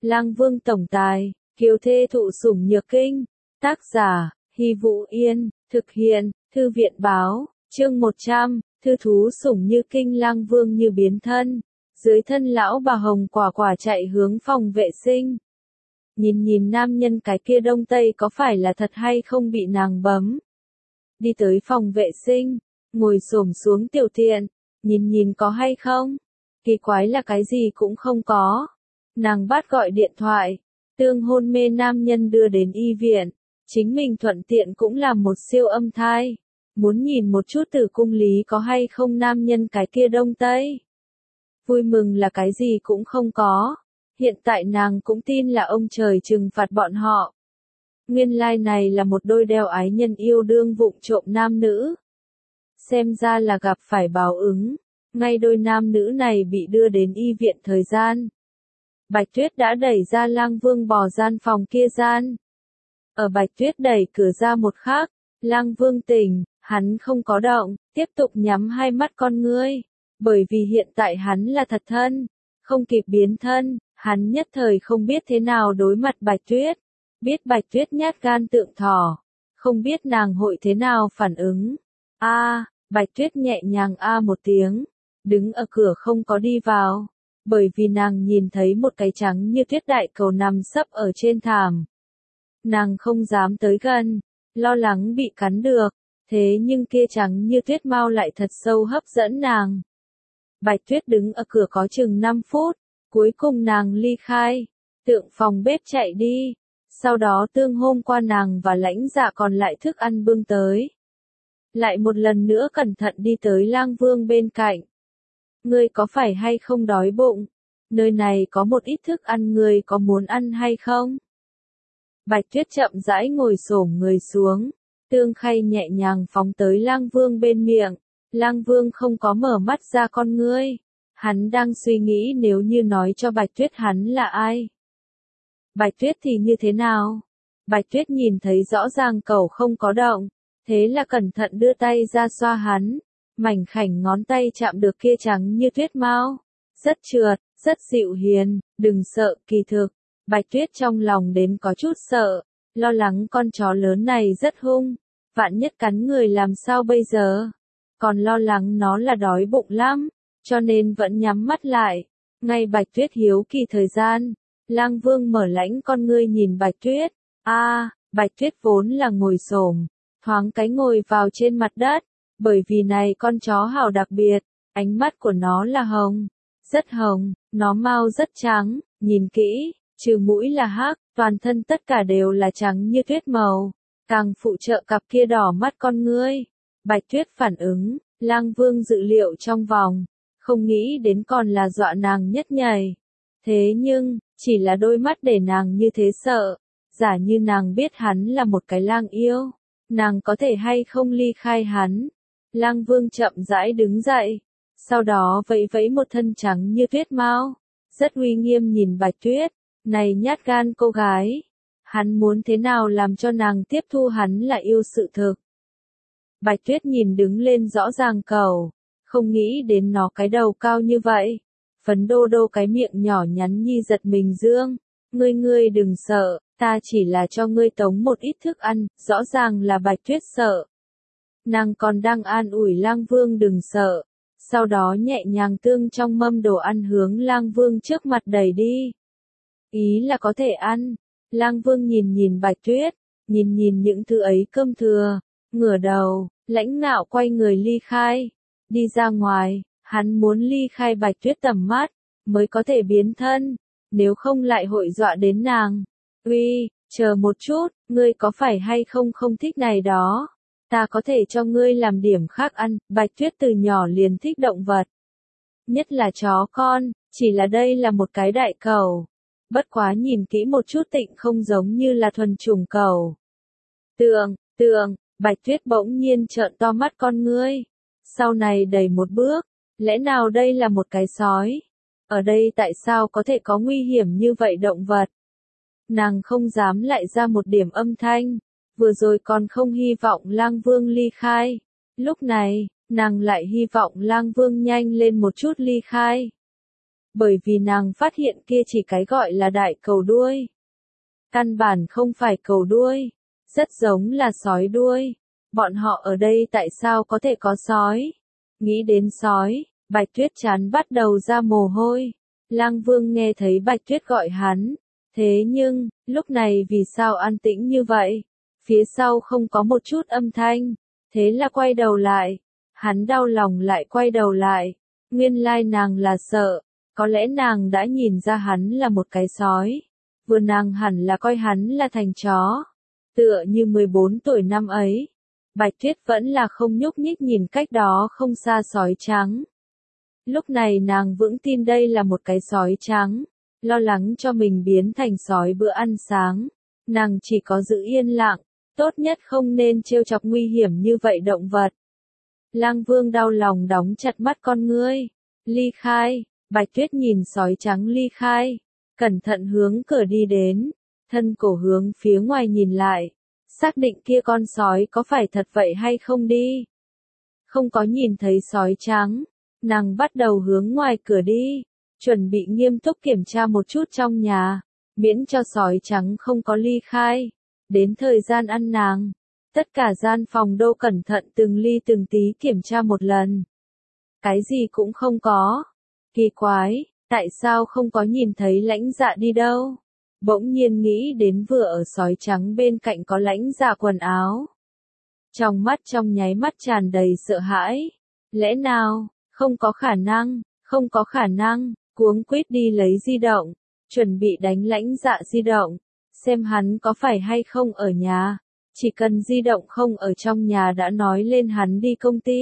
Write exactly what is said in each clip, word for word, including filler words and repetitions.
Lang Vương tổng tài, kiều thê thụ sủng nhược kinh. Tác giả, Hy Vũ Yên, thực hiện, Thư viện báo, chương một trăm, thư thú sủng như kinh. Lang Vương như biến thân. Dưới thân lão bà Hồng Quả Quả chạy hướng phòng vệ sinh. Nhìn nhìn nam nhân cái kia đông tây có phải là thật hay không bị nàng bấm. Đi tới phòng vệ sinh, ngồi xổm xuống tiểu tiện, nhìn nhìn có hay không. Kỳ quái là cái gì cũng không có. Nàng bắt gọi điện thoại, tương hôn mê nam nhân đưa đến y viện, chính mình thuận tiện cũng làm một siêu âm thai. Muốn nhìn một chút tử cung lý có hay không nam nhân cái kia đông tây. Vui mừng là cái gì cũng không có. Hiện tại nàng cũng tin là ông trời trừng phạt bọn họ. Nguyên lai này là một đôi đeo ái nhân yêu đương vụng trộm nam nữ. Xem ra là gặp phải báo ứng. Ngay đôi nam nữ này bị đưa đến y viện thời gian. Bạch Tuyết đã đẩy ra Lang Vương bò gian phòng kia gian. Ở Bạch Tuyết đẩy cửa ra một khắc, Lang Vương tỉnh, hắn không có động, tiếp tục nhắm hai mắt con ngươi. Bởi vì hiện tại hắn là thật thân, không kịp biến thân, hắn nhất thời không biết thế nào đối mặt Bạch Tuyết. Biết Bạch Tuyết nhát gan tượng thỏ, không biết nàng hội thế nào phản ứng. A, à, Bạch Tuyết nhẹ nhàng a à một tiếng, đứng ở cửa không có đi vào, bởi vì nàng nhìn thấy một cái trắng như tuyết đại cầu nằm sấp ở trên thảm. Nàng không dám tới gần, lo lắng bị cắn được, thế nhưng kia trắng như tuyết mau lại thật sâu hấp dẫn nàng. Bạch Tuyết đứng ở cửa có chừng năm phút, cuối cùng nàng ly khai, tượng phòng bếp chạy đi, sau đó tương hôm qua nàng và Lãnh Dạ còn lại thức ăn bưng tới. Lại một lần nữa cẩn thận đi tới Lang Vương bên cạnh. Ngươi có phải hay không đói bụng? Nơi này có một ít thức ăn, ngươi có muốn ăn hay không? Bạch Tuyết chậm rãi ngồi xổm người xuống, tương khay nhẹ nhàng phóng tới Lang Vương bên miệng. Lang Vương không có mở mắt ra con ngươi. Hắn đang suy nghĩ nếu như nói cho Bạch Tuyết hắn là ai. Bạch Tuyết thì như thế nào? Bạch Tuyết nhìn thấy rõ ràng cậu không có động, thế là cẩn thận đưa tay ra xoa hắn. Mảnh khảnh ngón tay chạm được kia trắng như tuyết mao. Rất trượt, rất dịu hiền, đừng sợ, kỳ thực. Bạch Tuyết trong lòng đến có chút sợ, lo lắng con chó lớn này rất hung. Vạn nhất cắn người làm sao bây giờ? Còn lo lắng nó là đói bụng lắm, cho nên vẫn nhắm mắt lại. Ngay Bạch Tuyết hiếu kỳ thời gian, Lang Vương mở lãnh con ngươi nhìn Bạch Tuyết. A, à, Bạch Tuyết vốn là ngồi xổm, thoáng cái ngồi vào trên mặt đất, bởi vì này con chó hào đặc biệt, ánh mắt của nó là hồng, rất hồng, nó mao rất trắng, nhìn kỹ, trừ mũi là hắc, toàn thân tất cả đều là trắng như tuyết màu, càng phụ trợ cặp kia đỏ mắt con ngươi. Bạch Tuyết phản ứng, Lang Vương dự liệu trong vòng, không nghĩ đến còn là dọa nàng nhất nhảy. Thế nhưng, chỉ là đôi mắt để nàng như thế sợ, giả như nàng biết hắn là một cái lang yêu, nàng có thể hay không ly khai hắn. Lang Vương chậm rãi đứng dậy, sau đó vẫy vẫy một thân trắng như tuyết mao, rất uy nghiêm nhìn Bạch Tuyết, này nhát gan cô gái, hắn muốn thế nào làm cho nàng tiếp thu hắn là yêu sự thực. Bạch Tuyết nhìn đứng lên rõ ràng cầu, không nghĩ đến nó cái đầu cao như vậy, phấn đô đô cái miệng nhỏ nhắn nhi giật mình dương, ngươi ngươi đừng sợ, ta chỉ là cho ngươi tống một ít thức ăn, rõ ràng là Bạch Tuyết sợ. Nàng còn đang an ủi Lang Vương đừng sợ, sau đó nhẹ nhàng tương trong mâm đồ ăn hướng Lang Vương trước mặt đẩy đi. Ý là có thể ăn. Lang Vương nhìn nhìn Bạch Tuyết, nhìn nhìn những thứ ấy cơm thừa, ngửa đầu, lãnh ngạo quay người ly khai, đi ra ngoài, hắn muốn ly khai Bạch Tuyết tầm mắt, mới có thể biến thân, nếu không lại hội dọa đến nàng. Uy, chờ một chút, ngươi có phải hay không không thích này đó? Ta có thể cho ngươi làm điểm khác ăn. Bạch Tuyết từ nhỏ liền thích động vật, nhất là chó con, chỉ là đây là một cái đại cẩu. Bất quá nhìn kỹ một chút tịnh không giống như là thuần chủng cẩu. Tượng, tượng, Bạch Tuyết bỗng nhiên trợn to mắt con ngươi. Sau này đẩy một bước, lẽ nào đây là một cái sói? Ở đây tại sao có thể có nguy hiểm như vậy động vật? Nàng không dám lại ra một điểm âm thanh, vừa rồi còn không hy vọng Lang Vương ly khai. Lúc này, nàng lại hy vọng Lang Vương nhanh lên một chút ly khai. Bởi vì nàng phát hiện kia chỉ cái gọi là đại cầu đuôi. Căn bản không phải cầu đuôi, rất giống là sói đuôi. Bọn họ ở đây tại sao có thể có sói? Nghĩ đến sói, Bạch Tuyết chán bắt đầu ra mồ hôi. Lang Vương nghe thấy Bạch Tuyết gọi hắn. Thế nhưng, lúc này vì sao an tĩnh như vậy? Phía sau không có một chút âm thanh. Thế là quay đầu lại. Hắn đau lòng lại quay đầu lại. Nguyên lai nàng là sợ. Có lẽ nàng đã nhìn ra hắn là một cái sói. Vừa nàng hẳn là coi hắn là thành chó. Tựa như mười bốn tuổi năm ấy. Bạch Tuyết vẫn là không nhúc nhích nhìn cách đó không xa sói trắng. Lúc này nàng vững tin đây là một cái sói trắng. Lo lắng cho mình biến thành sói bữa ăn sáng. Nàng chỉ có giữ yên lặng. Tốt nhất không nên trêu chọc nguy hiểm như vậy động vật. Lang Vương đau lòng đóng chặt mắt con ngươi. Ly khai. Bạch Tuyết nhìn sói trắng ly khai. Cẩn thận hướng cửa đi đến. Thân cổ hướng phía ngoài nhìn lại. Xác định kia con sói có phải thật vậy hay không đi. Không có nhìn thấy sói trắng. Nàng bắt đầu hướng ngoài cửa đi. Chuẩn bị nghiêm túc kiểm tra một chút trong nhà. Miễn cho sói trắng không có ly khai. Đến thời gian ăn nàng. Tất cả gian phòng đô cẩn thận từng ly từng tí kiểm tra một lần. Cái gì cũng không có. Kỳ quái, tại sao không có nhìn thấy Lãnh Dạ đi đâu? Bỗng nhiên nghĩ đến vừa ở sói trắng bên cạnh có Lãnh Dạ quần áo. Trong mắt trong nháy mắt tràn đầy sợ hãi. Lẽ nào, không có khả năng, không có khả năng, cuống quýt đi lấy di động, chuẩn bị đánh Lãnh Dạ di động, xem hắn có phải hay không ở nhà. Chỉ cần di động không ở trong nhà đã nói lên hắn đi công ty.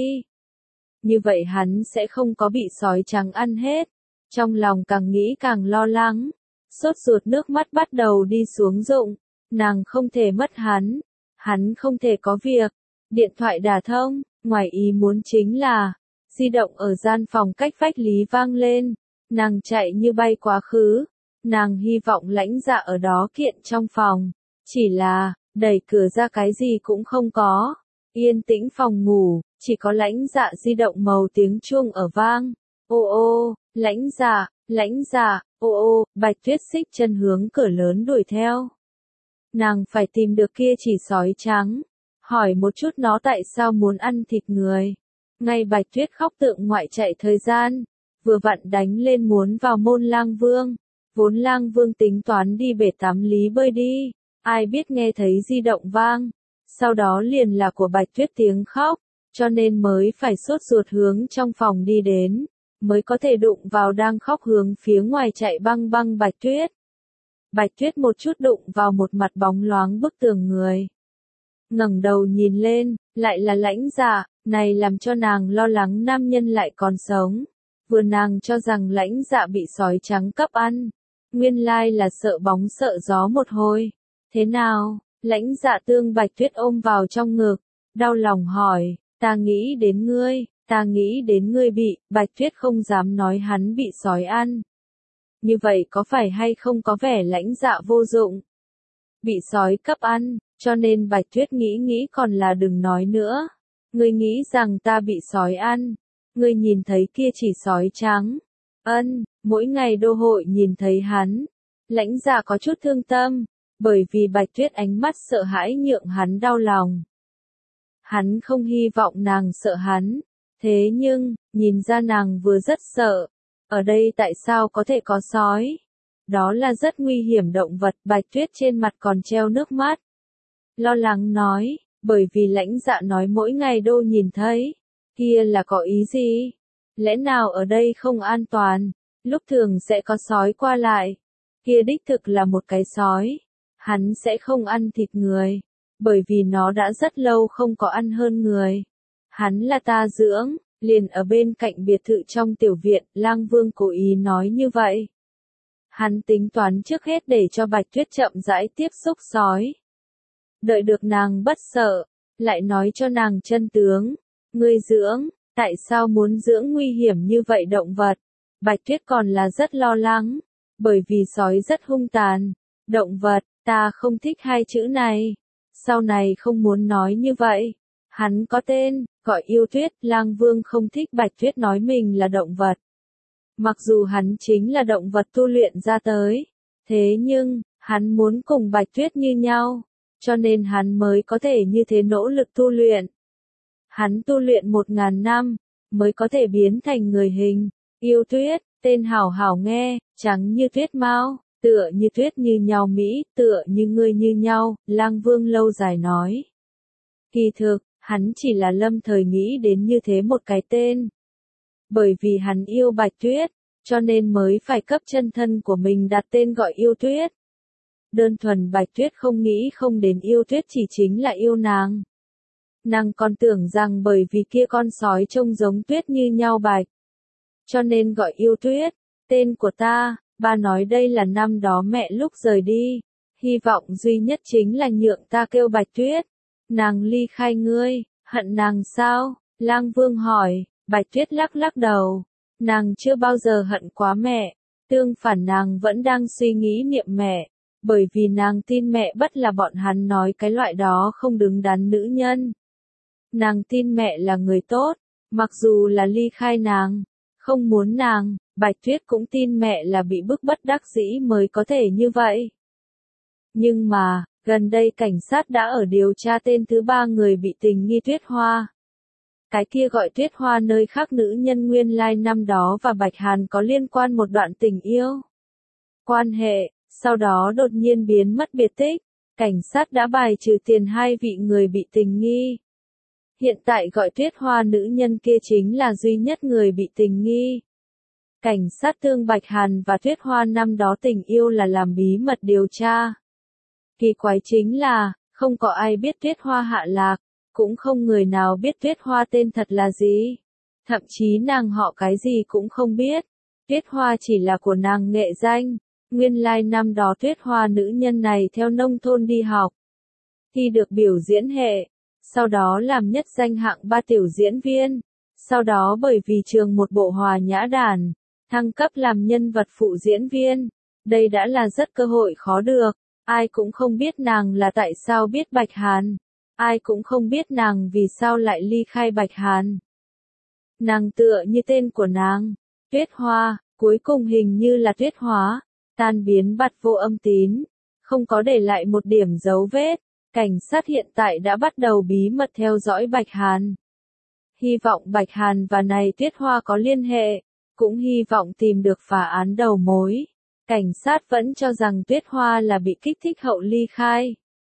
Như vậy hắn sẽ không có bị sói trắng ăn hết. Trong lòng càng nghĩ càng lo lắng. Sốt ruột nước mắt bắt đầu đi xuống rụng. Nàng không thể mất hắn. Hắn không thể có việc. Điện thoại đả thông. Ngoài ý muốn chính là. Di động ở gian phòng cách vách Lý vang lên. Nàng chạy như bay quá khứ. Nàng hy vọng Lãnh Dạ ở đó kiện trong phòng. Chỉ là, đẩy cửa ra cái gì cũng không có. Yên tĩnh phòng ngủ, chỉ có Lãnh Dạ di động màu tiếng chuông ở vang. Ô ô, Lãnh Dạ, Lãnh Dạ, ô ô, Bạch Tuyết xích chân hướng cửa lớn đuổi theo. Nàng phải tìm được kia chỉ sói trắng. Hỏi một chút nó tại sao muốn ăn thịt người. Ngay Bạch Tuyết khóc tượng ngoại chạy thời gian. Vừa vặn đánh lên muốn vào môn Lang Vương. Vốn Lang Vương tính toán đi bể tắm lý bơi đi. Ai biết nghe thấy di động vang. Sau đó liền là của Bạch Tuyết tiếng khóc. Cho nên mới phải sốt ruột hướng trong phòng đi đến. Mới có thể đụng vào đang khóc hướng phía ngoài chạy băng băng Bạch Tuyết. Bạch Tuyết một chút đụng vào một mặt bóng loáng bức tường người. Ngẩng đầu nhìn lên, lại là Lãnh Dạ, này làm cho nàng lo lắng nam nhân lại còn sống. Vừa nàng cho rằng Lãnh Dạ bị sói trắng cấp ăn. Nguyên lai là sợ bóng sợ gió một hồi. Thế nào? Lãnh Dạ tương Bạch Tuyết ôm vào trong ngực. Đau lòng hỏi, ta nghĩ đến ngươi, ta nghĩ đến ngươi bị, Bạch Tuyết không dám nói hắn bị sói ăn. Như vậy có phải hay không có vẻ Lãnh Dạ vô dụng? Bị sói cấp ăn, cho nên Bạch Tuyết nghĩ nghĩ còn là đừng nói nữa. Ngươi nghĩ rằng ta bị sói ăn. Ngươi nhìn thấy kia chỉ sói trắng. Ân, mỗi ngày đô hội nhìn thấy hắn. Lãnh Dạ có chút thương tâm. Bởi vì Bạch Tuyết ánh mắt sợ hãi nhượng hắn đau lòng. Hắn không hy vọng nàng sợ hắn. Thế nhưng, nhìn ra nàng vừa rất sợ. Ở đây tại sao có thể có sói? Đó là rất nguy hiểm động vật. Bạch Tuyết trên mặt còn treo nước mắt. Lo lắng nói, bởi vì Lãnh Dạ nói mỗi ngày đô nhìn thấy. Kia là có ý gì? Lẽ nào ở đây không an toàn? Lúc thường sẽ có sói qua lại. Kia đích thực là một cái sói. Hắn sẽ không ăn thịt người. Bởi vì nó đã rất lâu không có ăn hơn người. Hắn là ta dưỡng, liền ở bên cạnh biệt thự trong tiểu viện, Lang Vương cố ý nói như vậy. Hắn tính toán trước hết để cho Bạch Tuyết chậm rãi tiếp xúc sói. Đợi được nàng bất sợ, lại nói cho nàng chân tướng. Ngươi dưỡng, tại sao muốn dưỡng nguy hiểm như vậy động vật? Bạch Tuyết còn là rất lo lắng, bởi vì sói rất hung tàn. Động vật, ta không thích hai chữ này. Sau này không muốn nói như vậy. Hắn có tên, gọi Yêu Tuyết, Lang Vương không thích Bạch Tuyết nói mình là động vật. Mặc dù hắn chính là động vật tu luyện ra tới, thế nhưng, hắn muốn cùng Bạch Tuyết như nhau, cho nên hắn mới có thể như thế nỗ lực tu luyện. Hắn tu luyện một ngàn năm, mới có thể biến thành người hình, yêu tuyết, tên hảo hảo nghe, trắng như tuyết mao, tựa như tuyết như nhau Mỹ, tựa như ngươi như nhau, Lang Vương lâu dài nói. Kỳ thực, hắn chỉ là lâm thời nghĩ đến như thế một cái tên. Bởi vì hắn yêu Bạch Tuyết, cho nên mới phải cấp chân thân của mình đặt tên gọi yêu tuyết. Đơn thuần Bạch Tuyết không nghĩ không đến yêu tuyết chỉ chính là yêu nàng. Nàng còn tưởng rằng bởi vì kia con sói trông giống tuyết như nhau bạch. Cho nên gọi yêu tuyết, tên của ta, ba nói đây là năm đó mẹ lúc rời đi. Hy vọng duy nhất chính là nhượng ta kêu Bạch Tuyết. Nàng ly khai ngươi, hận nàng sao? Lang Vương hỏi, Bạch Tuyết lắc lắc đầu. Nàng chưa bao giờ hận quá mẹ, tương phản nàng vẫn đang suy nghĩ niệm mẹ. Bởi vì nàng tin mẹ bất là bọn hắn nói cái loại đó không đứng đắn nữ nhân. Nàng tin mẹ là người tốt, mặc dù là ly khai nàng, không muốn nàng, Bạch Tuyết cũng tin mẹ là bị bức bất đắc dĩ mới có thể như vậy. Nhưng mà, gần đây cảnh sát đã ở điều tra tên thứ ba người bị tình nghi Tuyết Hoa. Cái kia gọi Tuyết Hoa nơi khác nữ nhân nguyên lai năm đó và Bạch Hàn có liên quan một đoạn tình yêu. Quan hệ, sau đó đột nhiên biến mất biệt tích, cảnh sát đã bài trừ tiền hai vị người bị tình nghi. Hiện tại gọi Tuyết Hoa nữ nhân kia chính là duy nhất người bị tình nghi. Cảnh sát thương Bạch Hàn và Tuyết Hoa năm đó tình yêu là làm bí mật điều tra. Kỳ quái chính là, không có ai biết Tuyết Hoa hạ lạc, cũng không người nào biết Tuyết Hoa tên thật là gì. Thậm chí nàng họ cái gì cũng không biết. Tuyết Hoa chỉ là của nàng nghệ danh. Nguyên lai năm đó Tuyết Hoa nữ nhân này theo nông thôn đi học. Thi được biểu diễn hệ. Sau đó làm nhất danh hạng ba tiểu diễn viên. Sau đó bởi vì trường một bộ hòa nhã đàn, thăng cấp làm nhân vật phụ diễn viên. Đây đã là rất cơ hội khó được. Ai cũng không biết nàng là tại sao biết Bạch Hàn. Ai cũng không biết nàng vì sao lại ly khai Bạch Hàn. Nàng tựa như tên của nàng, Tuyết Hoa, cuối cùng hình như là Tuyết Hóa, tan biến bặt vô âm tín, không có để lại một điểm dấu vết. Cảnh sát hiện tại đã bắt đầu bí mật theo dõi Bạch Hàn. Hy vọng Bạch Hàn và này Tuyết Hoa có liên hệ, cũng hy vọng tìm được phá án đầu mối. Cảnh sát vẫn cho rằng Tuyết Hoa là bị kích thích hậu ly khai.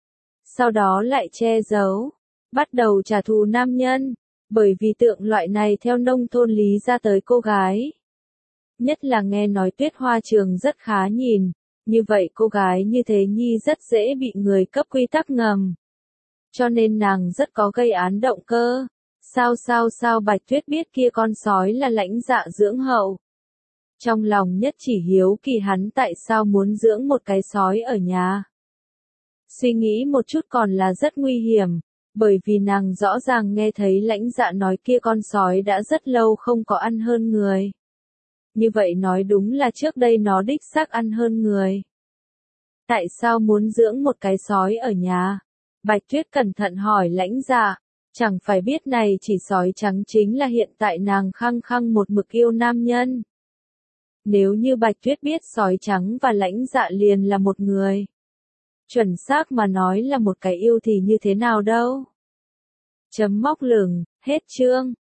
Sau đó lại che giấu, bắt đầu trả thù nam nhân, bởi vì tượng loại này theo nông thôn lý ra tới cô gái. Nhất là nghe nói Tuyết Hoa trường rất khá nhìn, như vậy cô gái như thế nhi rất dễ bị người cấp quy tắc ngầm. Cho nên nàng rất có gây án động cơ. Sao sao sao Bạch Tuyết biết kia con sói là Lãnh Dạ dưỡng hậu. Trong lòng nhất chỉ hiếu kỳ hắn tại sao muốn dưỡng một cái sói ở nhà. Suy nghĩ một chút còn là rất nguy hiểm, bởi vì nàng rõ ràng nghe thấy Lãnh Dạ nói kia con sói đã rất lâu không có ăn hơn người. Như vậy nói đúng là trước đây nó đích xác ăn hơn người. Tại sao muốn dưỡng một cái sói ở nhà? Bạch Tuyết cẩn thận hỏi Lãnh Dạ, chẳng phải biết này chỉ sói trắng chính là hiện tại nàng khăng khăng một mực yêu nam nhân. Nếu như Bạch Tuyết biết sói trắng và Lãnh Dạ liền là một người. Chuẩn xác mà nói là một cái yêu thì như thế nào đâu. Chấm móc lửng, hết chương.